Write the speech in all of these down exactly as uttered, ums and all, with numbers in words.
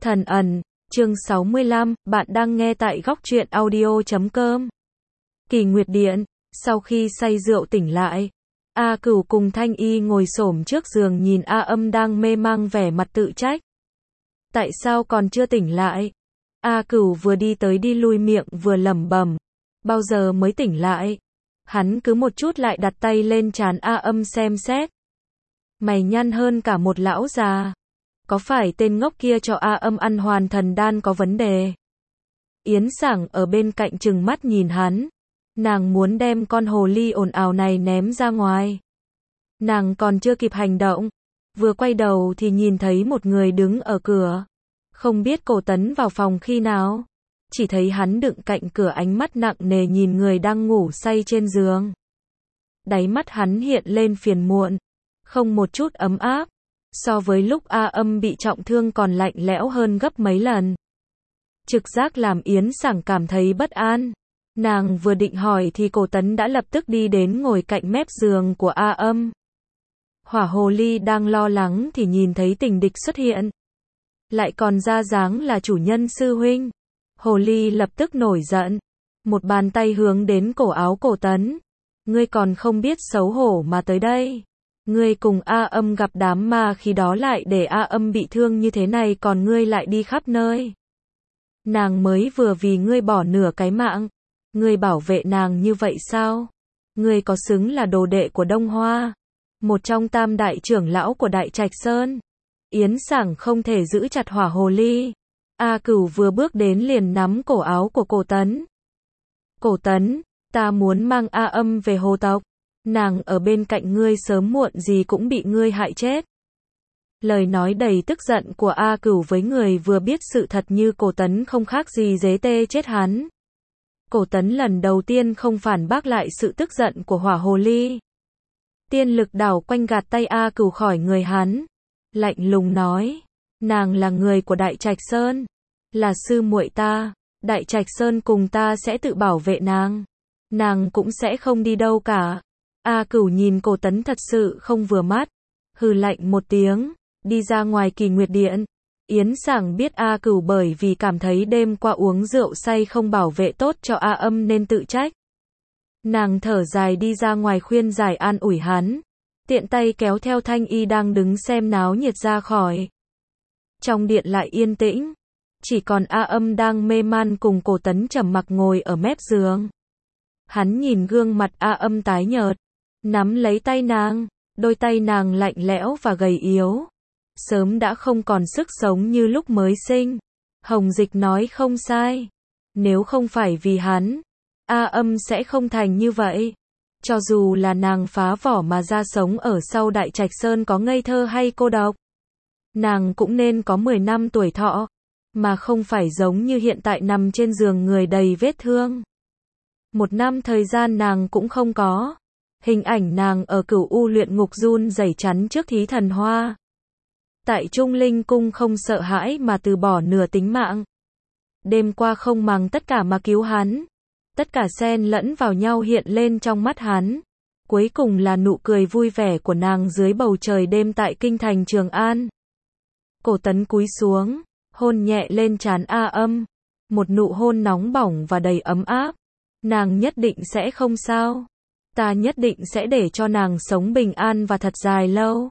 Thần ẩn, chương sáu mươi lăm, bạn đang nghe tại góc truyện audio chấm com. Kỳ Nguyệt Điện, sau khi say rượu tỉnh lại, A Cửu cùng Thanh Y ngồi xổm trước giường nhìn A Âm đang mê mang vẻ mặt tự trách. Tại sao còn chưa tỉnh lại? A Cửu vừa đi tới đi lui miệng vừa lẩm bẩm, bao giờ mới tỉnh lại? Hắn cứ một chút lại đặt tay lên trán A Âm xem xét. Mày nhăn hơn cả một lão già. Có phải tên ngốc kia cho A Âm ăn hoàn thần đan có vấn đề? Yến Sảng ở bên cạnh trừng mắt nhìn hắn. Nàng muốn đem con hồ ly ồn ào này ném ra ngoài. Nàng còn chưa kịp hành động. Vừa quay đầu thì nhìn thấy một người đứng ở cửa. Không biết Cổ Tấn vào phòng khi nào. Chỉ thấy hắn đựng cạnh cửa ánh mắt nặng nề nhìn người đang ngủ say trên giường. Đáy mắt hắn hiện lên phiền muộn. Không một chút ấm áp. So với lúc A Âm bị trọng thương còn lạnh lẽo hơn gấp mấy lần. Trực giác làm Yến Sảng cảm thấy bất an. Nàng vừa định hỏi thì Cổ Tấn đã lập tức đi đến ngồi cạnh mép giường của A Âm. Hỏa hồ ly đang lo lắng thì nhìn thấy tình địch xuất hiện. Lại còn ra dáng là chủ nhân sư huynh. Hồ ly lập tức nổi giận. Một bàn tay hướng đến cổ áo Cổ Tấn. Ngươi còn không biết xấu hổ mà tới đây. Ngươi cùng A Âm gặp đám ma khi đó lại để A Âm bị thương như thế này còn ngươi lại đi khắp nơi. Nàng mới vừa vì ngươi bỏ nửa cái mạng. Ngươi bảo vệ nàng như vậy sao? Ngươi có xứng là đồ đệ của Đông Hoa? Một trong tam đại trưởng lão của Đại Trạch Sơn. Yến Sảng không thể giữ chặt hỏa hồ ly. A Cửu vừa bước đến liền nắm cổ áo của Cổ Tấn. Cổ Tấn, ta muốn mang A Âm về hồ tộc. Nàng ở bên cạnh ngươi sớm muộn gì cũng bị ngươi hại chết. Lời nói đầy tức giận của A Cửu với người vừa biết sự thật như Cổ Tấn không khác gì dế tê chết hắn. Cổ Tấn lần đầu tiên không phản bác lại sự tức giận của hỏa hồ ly. Tiên lực đảo quanh gạt tay A Cửu khỏi người hắn. Lạnh lùng nói, nàng là người của Đại Trạch Sơn. Là sư muội ta. Đại Trạch Sơn cùng ta sẽ tự bảo vệ nàng. Nàng cũng sẽ không đi đâu cả. A Cửu nhìn Cổ Tấn thật sự không vừa mắt. Hừ lạnh một tiếng, đi ra ngoài Kỳ Nguyệt Điện. Yến Sảng biết A Cửu bởi vì cảm thấy đêm qua uống rượu say không bảo vệ tốt cho A Âm nên tự trách. Nàng thở dài đi ra ngoài khuyên giải an ủi hắn. Tiện tay kéo theo Thanh Y đang đứng xem náo nhiệt ra khỏi. Trong điện lại yên tĩnh. Chỉ còn A Âm đang mê man cùng Cổ Tấn trầm mặc ngồi ở mép giường. Hắn nhìn gương mặt A Âm tái nhợt. Nắm lấy tay nàng. Đôi tay nàng lạnh lẽo và gầy yếu. Sớm đã không còn sức sống như lúc mới sinh. Hồng Dịch nói không sai. Nếu không phải vì hắn, A Âm sẽ không thành như vậy. Cho dù là nàng phá vỏ mà ra sống ở sau Đại Trạch Sơn có ngây thơ hay cô độc, nàng cũng nên có mười năm tuổi thọ, mà không phải giống như hiện tại nằm trên giường người đầy vết thương. Một năm thời gian nàng cũng không có. Hình ảnh nàng ở Cửu U luyện ngục run rẩy chắn trước thí thần hoa. Tại Trung Linh Cung không sợ hãi mà từ bỏ nửa tính mạng. Đêm qua không màng tất cả mà cứu hắn. Tất cả xen lẫn vào nhau hiện lên trong mắt hắn. Cuối cùng là nụ cười vui vẻ của nàng dưới bầu trời đêm tại kinh thành Trường An. Cổ Tấn cúi xuống, hôn nhẹ lên trán A Âm. Một nụ hôn nóng bỏng và đầy ấm áp. Nàng nhất định sẽ không sao. Ta nhất định sẽ để cho nàng sống bình an và thật dài lâu.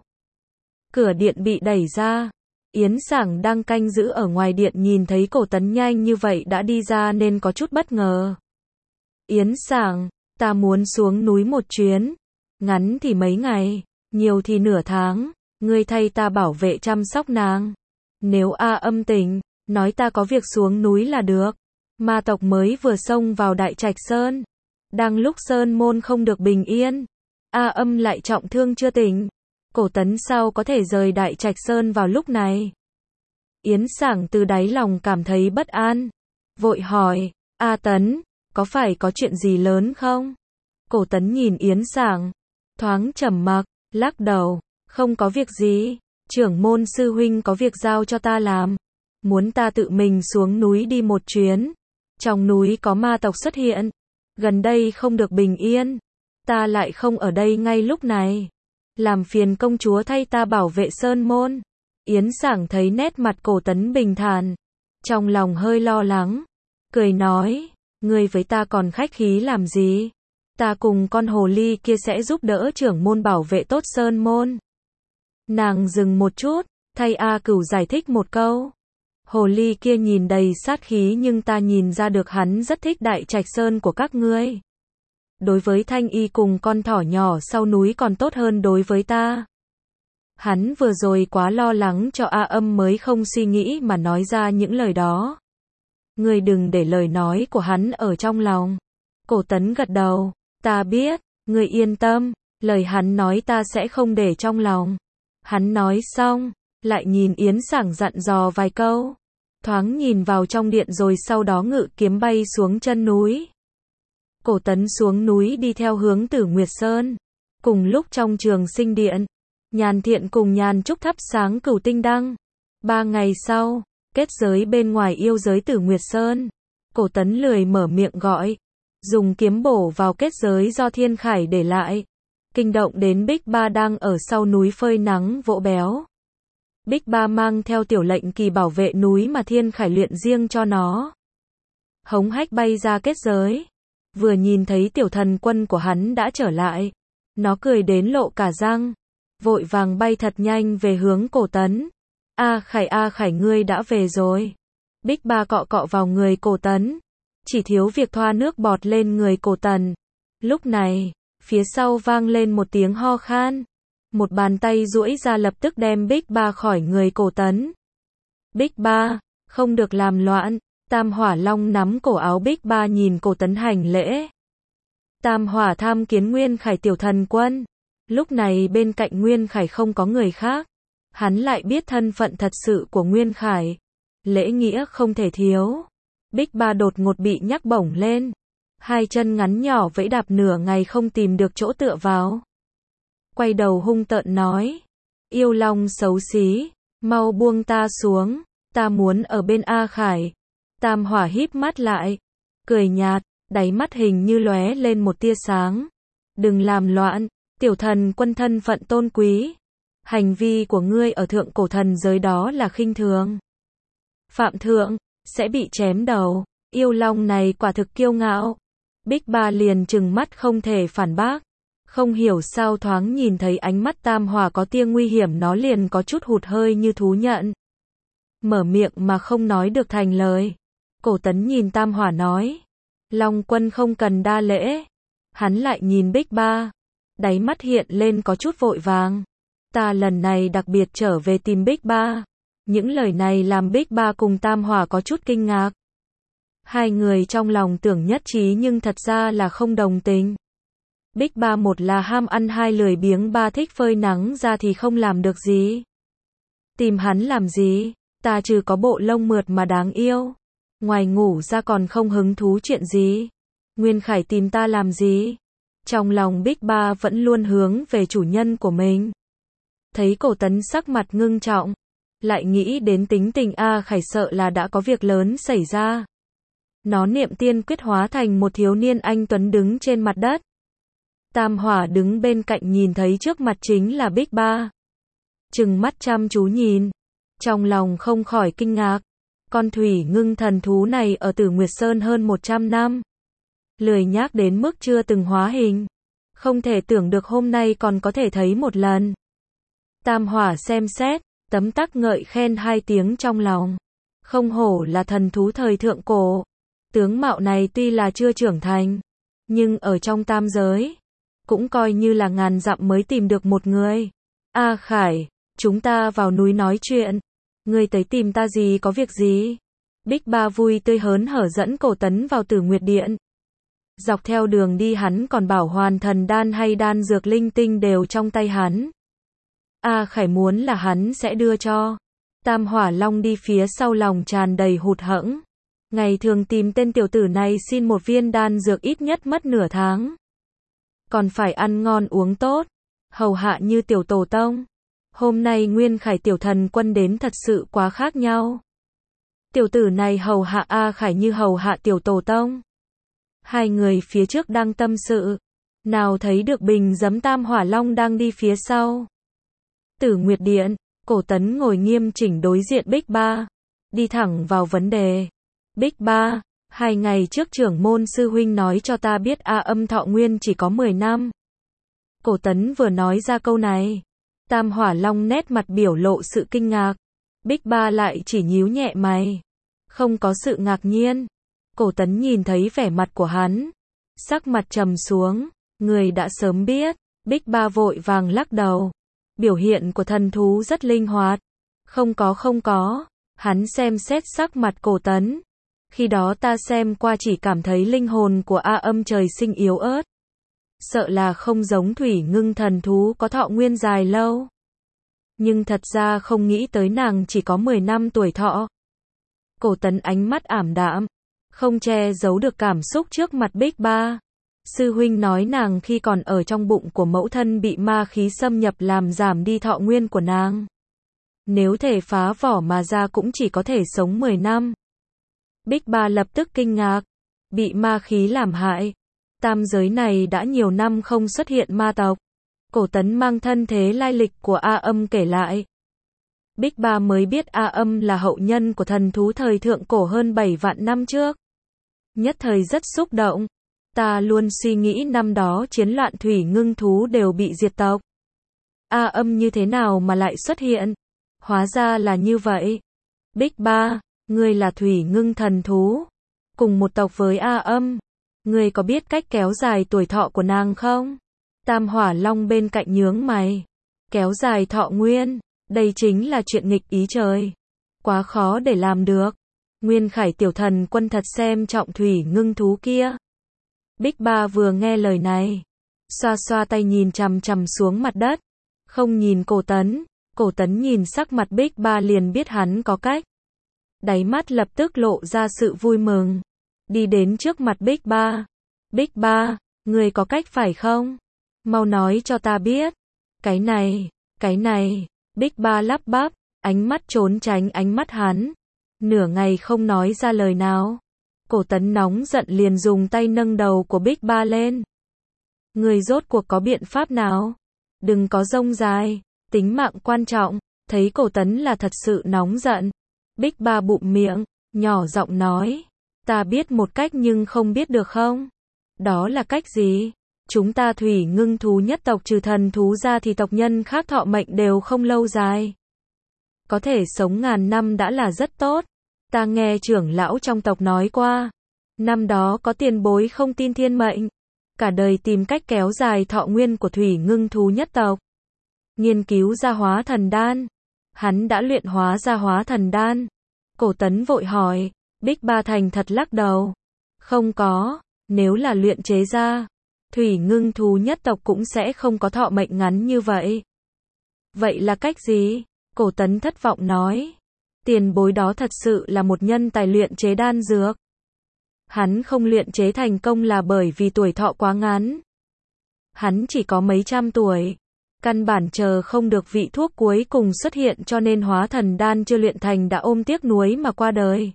Cửa điện bị đẩy ra. Yến Sảng đang canh giữ ở ngoài điện nhìn thấy Cổ Tấn nhanh như vậy đã đi ra nên có chút bất ngờ. Yến Sảng, ta muốn xuống núi một chuyến. Ngắn thì mấy ngày, nhiều thì nửa tháng. Ngươi thay ta bảo vệ chăm sóc nàng. Nếu A Âm tỉnh, nói ta có việc xuống núi là được. Ma tộc mới vừa xông vào Đại Trạch Sơn. Đang lúc Sơn môn không được bình yên. A Âm lại trọng thương chưa tỉnh. Cổ Tấn sao có thể rời Đại Trạch Sơn vào lúc này? Yến Sảng từ đáy lòng cảm thấy bất an. Vội hỏi, A Tấn, có phải có chuyện gì lớn không? Cổ Tấn nhìn Yến Sảng, thoáng trầm mặc, lắc đầu, không có việc gì. Trưởng môn sư huynh có việc giao cho ta làm. Muốn ta tự mình xuống núi đi một chuyến. Trong núi có ma tộc xuất hiện. Gần đây không được bình yên. Ta lại không ở đây ngay lúc này. Làm phiền công chúa thay ta bảo vệ sơn môn. Yến Sảng thấy nét mặt Cổ Tấn bình thản, trong lòng hơi lo lắng, cười nói, ngươi với ta còn khách khí làm gì? Ta cùng con hồ ly kia sẽ giúp đỡ trưởng môn bảo vệ tốt sơn môn. Nàng dừng một chút, thay A Cửu giải thích một câu. Hồ ly kia nhìn đầy sát khí nhưng ta nhìn ra được hắn rất thích Đại Trạch Sơn của các ngươi. Đối với Thanh Y cùng con thỏ nhỏ sau núi còn tốt hơn đối với ta. Hắn vừa rồi quá lo lắng cho A Âm mới không suy nghĩ mà nói ra những lời đó. Ngươi đừng để lời nói của hắn ở trong lòng. Cổ Tấn gật đầu, ta biết, ngươi yên tâm, lời hắn nói ta sẽ không để trong lòng. Hắn nói xong, lại nhìn Yến Sảng dặn dò vài câu, thoáng nhìn vào trong điện rồi sau đó ngự kiếm bay xuống chân núi. Cổ Tấn xuống núi đi theo hướng Tử Nguyệt Sơn. Cùng lúc trong Trường Sinh Điện, Nhàn Thiện cùng Nhàn Trúc thắp sáng Cửu Tinh Đăng. Ba ngày sau, kết giới bên ngoài yêu giới Tử Nguyệt Sơn. Cổ Tấn lười mở miệng gọi, dùng kiếm bổ vào kết giới do Thiên Khải để lại, kinh động đến Bích Ba đang ở sau núi phơi nắng vỗ béo. Bích Ba mang theo tiểu lệnh kỳ bảo vệ núi mà Thiên Khải luyện riêng cho nó. Hống hách bay ra kết giới, vừa nhìn thấy tiểu thần quân của hắn đã trở lại, nó cười đến lộ cả răng, vội vàng bay thật nhanh về hướng Cổ Tấn. A Khải A Khải ngươi đã về rồi. Bích Ba cọ cọ vào người Cổ Tấn, chỉ thiếu việc thoa nước bọt lên người Cổ Tần. Lúc này, phía sau vang lên một tiếng ho khan, một bàn tay duỗi ra lập tức đem Bích Ba khỏi người Cổ Tấn. Bích Ba, không được làm loạn. Tam Hỏa Long nắm cổ áo Bích Ba nhìn Cổ Tấn hành lễ. Tam Hỏa tham kiến Nguyên Khải tiểu thần quân. Lúc này bên cạnh Nguyên Khải không có người khác, hắn lại biết thân phận thật sự của Nguyên Khải, lễ nghĩa không thể thiếu. Bích Ba đột ngột bị nhắc bổng lên, hai chân ngắn nhỏ vẫy đạp nửa ngày không tìm được chỗ tựa vào. Quay đầu hung tợn nói, yêu long xấu xí, mau buông ta xuống, ta muốn ở bên A Khải. Tam Hỏa híp mắt lại, cười nhạt, đáy mắt hình như lóe lên một tia sáng. Đừng làm loạn, tiểu thần quân thân phận tôn quý. Hành vi của ngươi ở thượng cổ thần giới đó là khinh thường. Phạm thượng, sẽ bị chém đầu. Yêu long này quả thực kiêu ngạo. Bích Ba liền trừng mắt không thể phản bác. Không hiểu sao thoáng nhìn thấy ánh mắt Tam Hỏa có tia nguy hiểm nó liền có chút hụt hơi như thú nhận. Mở miệng mà không nói được thành lời. Cổ Tấn nhìn Tam Hỏa nói, Long quân không cần đa lễ. Hắn lại nhìn Bích Ba, đáy mắt hiện lên có chút vội vàng. Ta lần này đặc biệt trở về tìm Bích Ba. Những lời này làm Bích Ba cùng Tam Hỏa có chút kinh ngạc. Hai người trong lòng tưởng nhất trí nhưng thật ra là không đồng tình. Bích Ba một là ham ăn hai lười biếng ba thích phơi nắng ra thì không làm được gì. Tìm hắn làm gì, ta trừ có bộ lông mượt mà đáng yêu. Ngoài ngủ ra còn không hứng thú chuyện gì. Nguyên Khải tìm ta làm gì? Trong lòng Bích Ba vẫn luôn hướng về chủ nhân của mình. Thấy Cổ Tấn sắc mặt ngưng trọng, lại nghĩ đến tính tình A Khải sợ là đã có việc lớn xảy ra. Nó niệm tiên quyết hóa thành một thiếu niên anh tuấn đứng trên mặt đất. Tam Hỏa đứng bên cạnh nhìn thấy trước mặt chính là Bích Ba. Trừng mắt chăm chú nhìn, trong lòng không khỏi kinh ngạc. Con thủy ngưng thần thú này ở Tử Nguyệt Sơn hơn một trăm năm. Lười nhác đến mức chưa từng hóa hình. Không thể tưởng được hôm nay còn có thể thấy một lần. Tam Hỏa xem xét, tấm tắc ngợi khen hai tiếng trong lòng. Không hổ là thần thú thời thượng cổ. Tướng mạo này tuy là chưa trưởng thành, nhưng ở trong tam giới, cũng coi như là ngàn dặm mới tìm được một người. A Khải, chúng ta vào núi nói chuyện. Ngươi tới tìm ta gì có việc gì? Bích Ba vui tươi hớn hở dẫn Cổ Tấn vào Tử Nguyệt Điện. Dọc theo đường đi hắn còn bảo hoàn thần đan hay đan dược linh tinh đều trong tay hắn. A Khải muốn là hắn sẽ đưa cho. Tam Hỏa Long đi phía sau lòng tràn đầy hụt hẫng. Ngày thường tìm tên tiểu tử này xin một viên đan dược ít nhất mất nửa tháng. Còn phải ăn ngon uống tốt, hầu hạ như tiểu tổ tông. Hôm nay Nguyên Khải tiểu thần quân đến thật sự quá khác nhau. Tiểu tử này hầu hạ A Khải như hầu hạ tiểu tổ tông. Hai người phía trước đang tâm sự, nào thấy được bình giấm Tam Hỏa Long đang đi phía sau. Tử Nguyệt Điện, Cổ Tấn ngồi nghiêm chỉnh đối diện Bích Ba, đi thẳng vào vấn đề. Bích Ba, hai ngày trước trưởng môn sư huynh nói cho ta biết A Âm thọ nguyên chỉ có mười năm. Cổ Tấn vừa nói ra câu này, Tam Hỏa Long nét mặt biểu lộ sự kinh ngạc. Bích Ba lại chỉ nhíu nhẹ mày, không có sự ngạc nhiên. Cổ Tấn nhìn thấy vẻ mặt của hắn, sắc mặt trầm xuống, người đã sớm biết. Bích Ba vội vàng lắc đầu, biểu hiện của thần thú rất linh hoạt. Không có không có, hắn xem xét sắc mặt Cổ Tấn. Khi đó ta xem qua chỉ cảm thấy linh hồn của A Âm trời sinh yếu ớt. Sợ là không giống thủy ngưng thần thú có thọ nguyên dài lâu. Nhưng thật ra không nghĩ tới nàng chỉ có mười năm tuổi thọ. Cổ Tấn ánh mắt ảm đạm, không che giấu được cảm xúc trước mặt Bích Ba. Sư huynh nói nàng khi còn ở trong bụng của mẫu thân bị ma khí xâm nhập làm giảm đi thọ nguyên của nàng. Nếu thể phá vỏ mà ra cũng chỉ có thể sống mười năm. Bích Ba lập tức kinh ngạc, bị ma khí làm hại. Tam giới này đã nhiều năm không xuất hiện ma tộc. Cổ Tấn mang thân thế lai lịch của A Âm kể lại. Bích Ba mới biết A Âm là hậu nhân của thần thú thời thượng cổ hơn bảy vạn năm trước. Nhất thời rất xúc động. Ta luôn suy nghĩ năm đó chiến loạn thủy ngưng thú đều bị diệt tộc. A Âm như thế nào mà lại xuất hiện? Hóa ra là như vậy. Bích Ba, ngươi là thủy ngưng thần thú, cùng một tộc với A Âm. Ngươi có biết cách kéo dài tuổi thọ của nàng không? Tam Hỏa Long bên cạnh nhướng mày. Kéo dài thọ nguyên, đây chính là chuyện nghịch ý trời. Quá khó để làm được. Nguyên Khải tiểu thần quân thật xem trọng thủy ngưng thú kia. Bích Ba vừa nghe lời này, xoa xoa tay nhìn chằm chằm xuống mặt đất, không nhìn Cổ Tấn. Cổ Tấn nhìn sắc mặt Bích Ba liền biết hắn có cách. Đáy mắt lập tức lộ ra sự vui mừng, đi đến trước mặt Bích Ba. Bích Ba, ngươi có cách phải không? Mau nói cho ta biết. Cái này, cái này, Bích Ba lắp bắp, ánh mắt trốn tránh ánh mắt hắn. Nửa ngày không nói ra lời nào. Cổ Tấn nóng giận liền dùng tay nâng đầu của Bích Ba lên. Ngươi rốt cuộc có biện pháp nào? Đừng có rông dài, tính mạng quan trọng. Thấy Cổ Tấn là thật sự nóng giận, Bích Ba bụm miệng, nhỏ giọng nói. Ta biết một cách nhưng không biết được không? Đó là cách gì? Chúng ta thủy ngưng thú nhất tộc trừ thần thú ra thì tộc nhân khác thọ mệnh đều không lâu dài. Có thể sống ngàn năm đã là rất tốt. Ta nghe trưởng lão trong tộc nói qua. Năm đó có tiền bối không tin thiên mệnh. Cả đời tìm cách kéo dài thọ nguyên của thủy ngưng thú nhất tộc. Nghiên cứu ra hóa thần đan. Hắn đã luyện hóa ra hóa thần đan. Cổ Tấn vội hỏi. Bích Ba thành thật lắc đầu. Không có, nếu là luyện chế ra, thủy ngưng thú nhất tộc cũng sẽ không có thọ mệnh ngắn như vậy. Vậy là cách gì? Cổ Tấn thất vọng nói. Tiền bối đó thật sự là một nhân tài luyện chế đan dược. Hắn không luyện chế thành công là bởi vì tuổi thọ quá ngắn. Hắn chỉ có mấy trăm tuổi. Căn bản chờ không được vị thuốc cuối cùng xuất hiện cho nên hóa thần đan chưa luyện thành đã ôm tiếc nuối mà qua đời.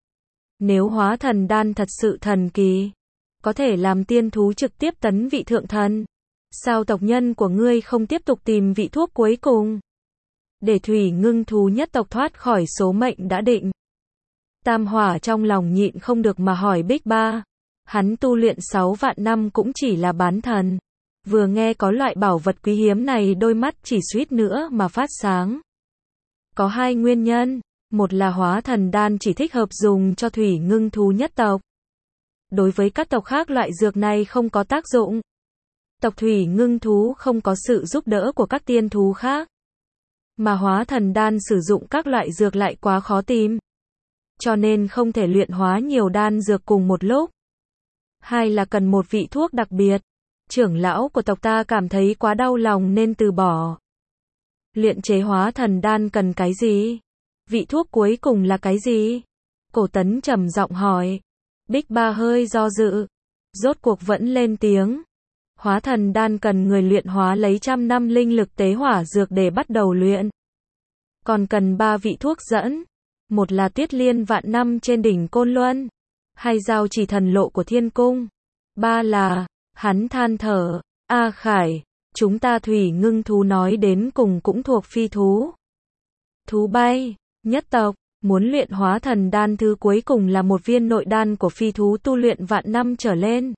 Nếu hóa thần đan thật sự thần kỳ, có thể làm tiên thú trực tiếp tấn vị thượng thần. Sao tộc nhân của ngươi không tiếp tục tìm vị thuốc cuối cùng? Để thủy ngưng thú nhất tộc thoát khỏi số mệnh đã định. Tam Hỏa trong lòng nhịn không được mà hỏi Bích Ba. Hắn tu luyện sáu vạn năm cũng chỉ là bán thần. Vừa nghe có loại bảo vật quý hiếm này đôi mắt chỉ suýt nữa mà phát sáng. Có hai nguyên nhân. Một là hóa thần đan chỉ thích hợp dùng cho thủy ngưng thú nhất tộc. Đối với các tộc khác loại dược này không có tác dụng. Tộc thủy ngưng thú không có sự giúp đỡ của các tiên thú khác. Mà hóa thần đan sử dụng các loại dược lại quá khó tìm. Cho nên không thể luyện hóa nhiều đan dược cùng một lúc. Hai là cần một vị thuốc đặc biệt. Trưởng lão của tộc ta cảm thấy quá đau lòng nên từ bỏ. Luyện chế hóa thần đan cần cái gì? Vị thuốc cuối cùng là cái gì? Cổ Tấn trầm giọng hỏi. Bích Ba hơi do dự. Rốt cuộc vẫn lên tiếng. Hóa thần đan cần người luyện hóa lấy trăm năm linh lực tế hỏa dược để bắt đầu luyện. Còn cần ba vị thuốc dẫn. Một là Tuyết Liên vạn năm trên đỉnh Côn Luân. Hai giao chỉ thần lộ của thiên cung. Ba là, hắn than thở. A Khải, chúng ta thủy ngưng thú nói đến cùng cũng thuộc phi thú. Thú bay, nhất tộc, muốn luyện hóa thần đan thứ cuối cùng là một viên nội đan của phi thú tu luyện vạn năm trở lên.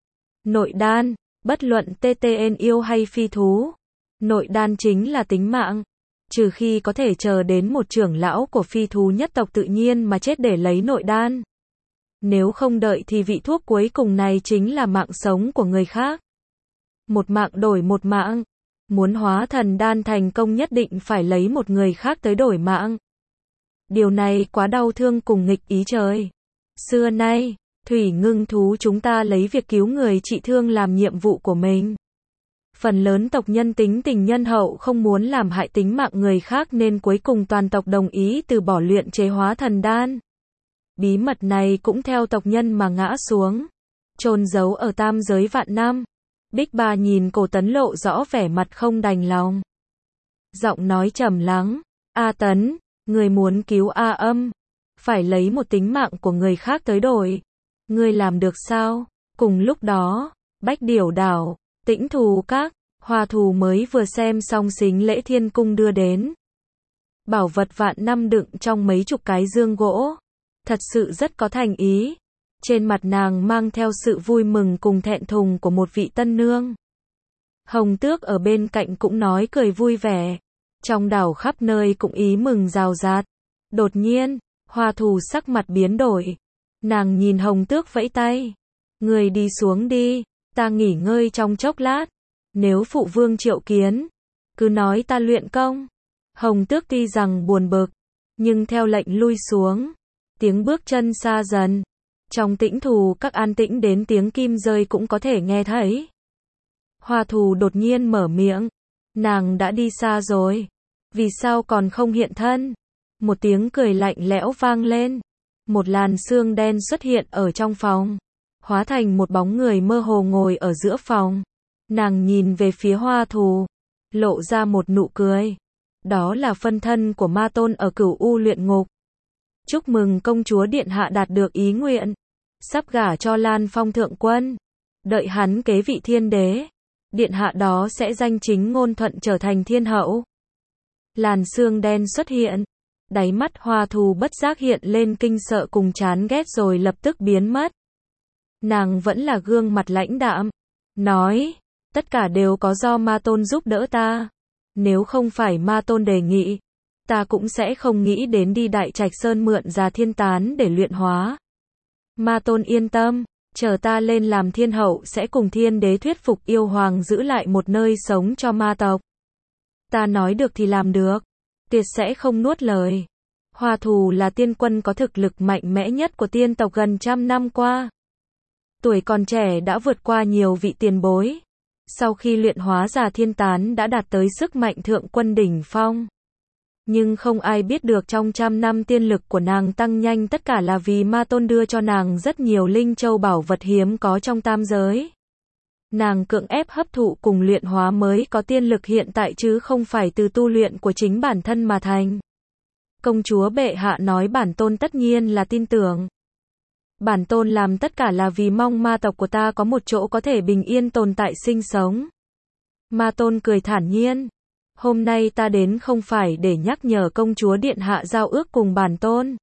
Nội đan, bất luận tê tê en yêu hay phi thú, nội đan chính là tính mạng. Trừ khi có thể chờ đến một trưởng lão của phi thú nhất tộc tự nhiên mà chết để lấy nội đan. Nếu không đợi thì vị thuốc cuối cùng này chính là mạng sống của người khác. Một mạng đổi một mạng. Muốn hóa thần đan thành công nhất định phải lấy một người khác tới đổi mạng. Điều này quá đau thương cùng nghịch ý trời. Xưa nay, thủy ngưng thú chúng ta lấy việc cứu người trị thương làm nhiệm vụ của mình. Phần lớn tộc nhân tính tình nhân hậu không muốn làm hại tính mạng người khác nên cuối cùng toàn tộc đồng ý từ bỏ luyện chế hóa thần đan. Bí mật này cũng theo tộc nhân mà ngã xuống, chôn giấu ở tam giới vạn năm. Bích Ba nhìn Cổ Tấn lộ rõ vẻ mặt không đành lòng. Giọng nói trầm lắng, A Tấn, người muốn cứu A Âm, phải lấy một tính mạng của người khác tới đổi. Ngươi làm được sao? Cùng lúc đó, Bách Điểu Đảo, Tĩnh Thù Các, Hoa Thù mới vừa xem xong sính lễ thiên cung đưa đến. Bảo vật vạn năm đựng trong mấy chục cái dương gỗ. Thật sự rất có thành ý. Trên mặt nàng mang theo sự vui mừng cùng thẹn thùng của một vị tân nương. Hồng Tước ở bên cạnh cũng nói cười vui vẻ. Trong đảo khắp nơi cũng ý mừng rào rạt. Đột nhiên, Hoa Thù sắc mặt biến đổi. Nàng nhìn Hồng Tước vẫy tay. Người đi xuống đi, ta nghỉ ngơi trong chốc lát. Nếu phụ vương triệu kiến, cứ nói ta luyện công. Hồng Tước tuy rằng buồn bực, nhưng theo lệnh lui xuống. Tiếng bước chân xa dần. Trong Tĩnh Thù Các an tĩnh đến tiếng kim rơi cũng có thể nghe thấy. Hoa Thù đột nhiên mở miệng. Nàng đã đi xa rồi. Vì sao còn không hiện thân? Một tiếng cười lạnh lẽo vang lên. Một làn sương đen xuất hiện ở trong phòng. Hóa thành một bóng người mơ hồ ngồi ở giữa phòng. Nàng nhìn về phía Hoa Thù. Lộ ra một nụ cười. Đó là phân thân của ma tôn ở Cửu U luyện ngục. Chúc mừng công chúa điện hạ đạt được ý nguyện. Sắp gả cho Lan Phong thượng quân. Đợi hắn kế vị thiên đế. Điện hạ đó sẽ danh chính ngôn thuận trở thành thiên hậu. Làn sương đen xuất hiện. Đáy mắt Hoa Thù bất giác hiện lên kinh sợ cùng chán ghét rồi lập tức biến mất. Nàng vẫn là gương mặt lãnh đạm. Nói, tất cả đều có do ma tôn giúp đỡ ta. Nếu không phải ma tôn đề nghị, ta cũng sẽ không nghĩ đến đi Đại Trạch Sơn mượn ra thiên tán để luyện hóa. Ma tôn yên tâm, chờ ta lên làm thiên hậu sẽ cùng thiên đế thuyết phục yêu hoàng giữ lại một nơi sống cho ma tộc. Ta nói được thì làm được, tuyệt sẽ không nuốt lời. Hoa Thù là tiên quân có thực lực mạnh mẽ nhất của tiên tộc gần trăm năm qua. Tuổi còn trẻ đã vượt qua nhiều vị tiền bối. Sau khi luyện hóa ra thiên tán đã đạt tới sức mạnh thượng quân đỉnh phong. Nhưng không ai biết được trong trăm năm tiên lực của nàng tăng nhanh tất cả là vì ma tôn đưa cho nàng rất nhiều linh châu bảo vật hiếm có trong tam giới. Nàng cưỡng ép hấp thụ cùng luyện hóa mới có tiên lực hiện tại chứ không phải từ tu luyện của chính bản thân mà thành. Công chúa bệ hạ nói bản tôn tất nhiên là tin tưởng. Bản tôn làm tất cả là vì mong ma tộc của ta có một chỗ có thể bình yên tồn tại sinh sống. Ma tôn cười thản nhiên. Hôm nay ta đến không phải để nhắc nhở công chúa điện hạ giao ước cùng bản tôn.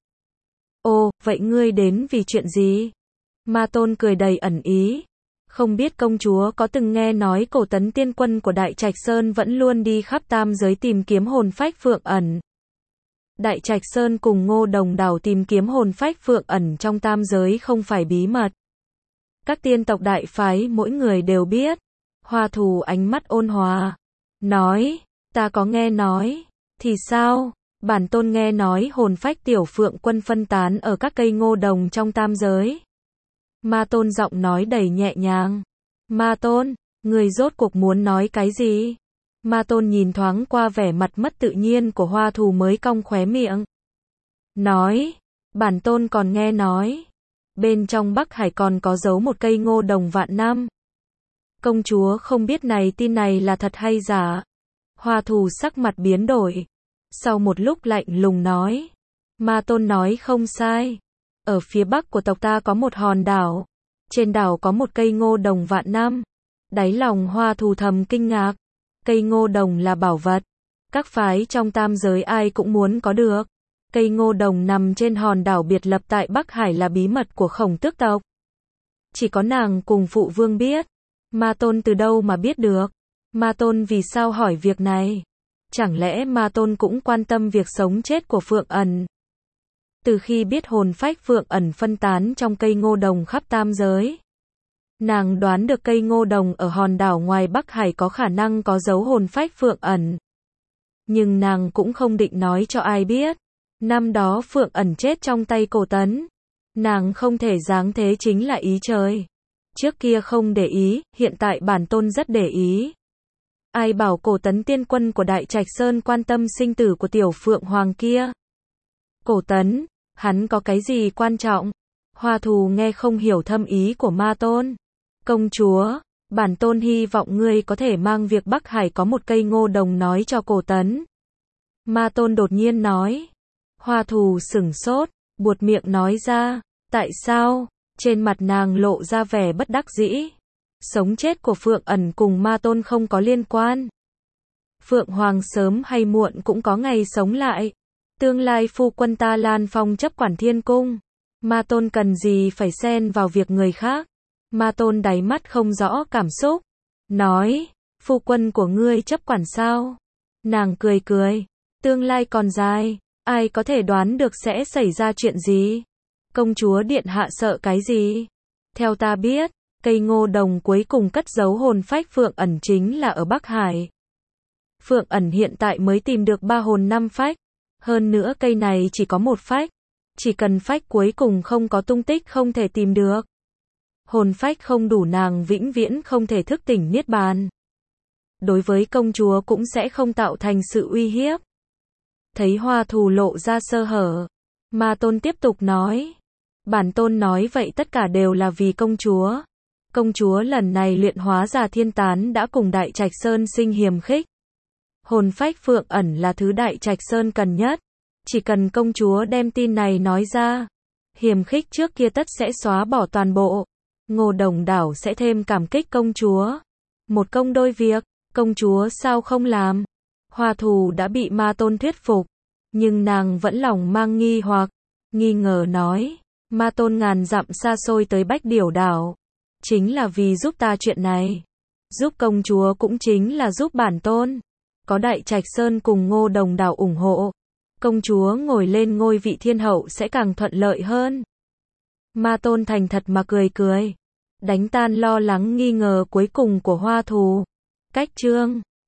Ồ, vậy ngươi đến vì chuyện gì? Ma tôn cười đầy ẩn ý. Không biết công chúa có từng nghe nói Cổ Tấn tiên quân của Đại Trạch Sơn vẫn luôn đi khắp tam giới tìm kiếm hồn phách phượng ẩn. Đại Trạch Sơn cùng Ngô Đồng Đảo tìm kiếm hồn phách phượng ẩn trong tam giới không phải bí mật. Các tiên tộc đại phái mỗi người đều biết. Hoa Thù ánh mắt ôn hòa. Nói, ta có nghe nói. Thì sao? Bản tôn nghe nói hồn phách tiểu phượng quân phân tán ở các cây ngô đồng trong tam giới. Ma tôn giọng nói đầy nhẹ nhàng. Ma tôn, người rốt cuộc muốn nói cái gì? Ma tôn nhìn thoáng qua vẻ mặt mất tự nhiên của Hoa Thù mới cong khóe miệng. Nói, bản tôn còn nghe nói. Bên trong Bắc Hải còn có giấu một cây ngô đồng vạn năm. Công chúa không biết này tin này là thật hay giả. Hoa Thù sắc mặt biến đổi. Sau một lúc lạnh lùng nói. Ma tôn nói không sai. Ở phía bắc của tộc ta có một hòn đảo. Trên đảo có một cây ngô đồng vạn năm. Đáy lòng Hoa Thù thầm kinh ngạc. Cây ngô đồng là bảo vật. Các phái trong tam giới ai cũng muốn có được. Cây ngô đồng nằm trên hòn đảo biệt lập tại Bắc Hải là bí mật của Khổng Tước tộc. Chỉ có nàng cùng phụ vương biết. Ma Tôn từ đâu mà biết được? Ma Tôn vì sao hỏi việc này? Chẳng lẽ Ma Tôn cũng quan tâm việc sống chết của Phượng Ẩn? Từ khi biết hồn phách Phượng Ẩn phân tán trong cây ngô đồng khắp tam giới, nàng đoán được cây ngô đồng ở hòn đảo ngoài Bắc Hải có khả năng có dấu hồn phách Phượng Ẩn. Nhưng nàng cũng không định nói cho ai biết. Năm đó Phượng Ẩn chết trong tay Cổ Tấn. Nàng không thể giáng thế chính là ý trời. Trước kia không để ý, hiện tại bản tôn rất để ý. Ai bảo Cổ Tấn tiên quân của Đại Trạch Sơn quan tâm sinh tử của tiểu Phượng Hoàng kia? Cổ Tấn, hắn có cái gì quan trọng? Hoa Thù nghe không hiểu thâm ý của Ma Tôn. Công chúa, bản tôn hy vọng ngươi có thể mang việc Bắc Hải có một cây ngô đồng nói cho Cổ Tấn. Ma Tôn đột nhiên nói. Hoa Thù sửng sốt, buột miệng nói ra, tại sao? Trên mặt nàng lộ ra vẻ bất đắc dĩ. Sống chết của Phượng Ẩn cùng Ma Tôn không có liên quan. Phượng Hoàng sớm hay muộn cũng có ngày sống lại. Tương lai phu quân ta Lan Phong chấp quản thiên cung. Ma Tôn cần gì phải xen vào việc người khác? Ma Tôn đáy mắt không rõ cảm xúc. Nói, phu quân của ngươi chấp quản sao? Nàng cười cười. Tương lai còn dài. Ai có thể đoán được sẽ xảy ra chuyện gì? Công chúa điện hạ sợ cái gì? Theo ta biết, cây ngô đồng cuối cùng cất giấu hồn phách Phượng Ẩn chính là ở Bắc Hải. Phượng Ẩn hiện tại mới tìm được ba hồn năm phách. Hơn nữa cây này chỉ có một phách. Chỉ cần phách cuối cùng không có tung tích không thể tìm được. Hồn phách không đủ nàng vĩnh viễn không thể thức tỉnh niết bàn. Đối với công chúa cũng sẽ không tạo thành sự uy hiếp. Thấy Hoa Thù lộ ra sơ hở, Ma Tôn tiếp tục nói. Bản tôn nói vậy tất cả đều là vì công chúa. Công chúa lần này luyện hóa ra thiên tán đã cùng Đại Trạch Sơn sinh hiềm khích. Hồn phách Phượng Ẩn là thứ Đại Trạch Sơn cần nhất. Chỉ cần công chúa đem tin này nói ra, hiềm khích trước kia tất sẽ xóa bỏ toàn bộ. Ngô Đồng đảo sẽ thêm cảm kích công chúa. Một công đôi việc, công chúa sao không làm? Hoa Thù đã bị Ma Tôn thuyết phục, nhưng nàng vẫn lòng mang nghi hoặc, nghi ngờ nói, Ma Tôn ngàn dặm xa xôi tới Bách Điểu đảo, chính là vì giúp ta chuyện này. Giúp công chúa cũng chính là giúp bản tôn. Có Đại Trạch Sơn cùng Ngô Đồng đảo ủng hộ, công chúa ngồi lên ngôi vị thiên hậu sẽ càng thuận lợi hơn. Ma Tôn thành thật mà cười cười, đánh tan lo lắng nghi ngờ cuối cùng của Hoa Thù. Cách chương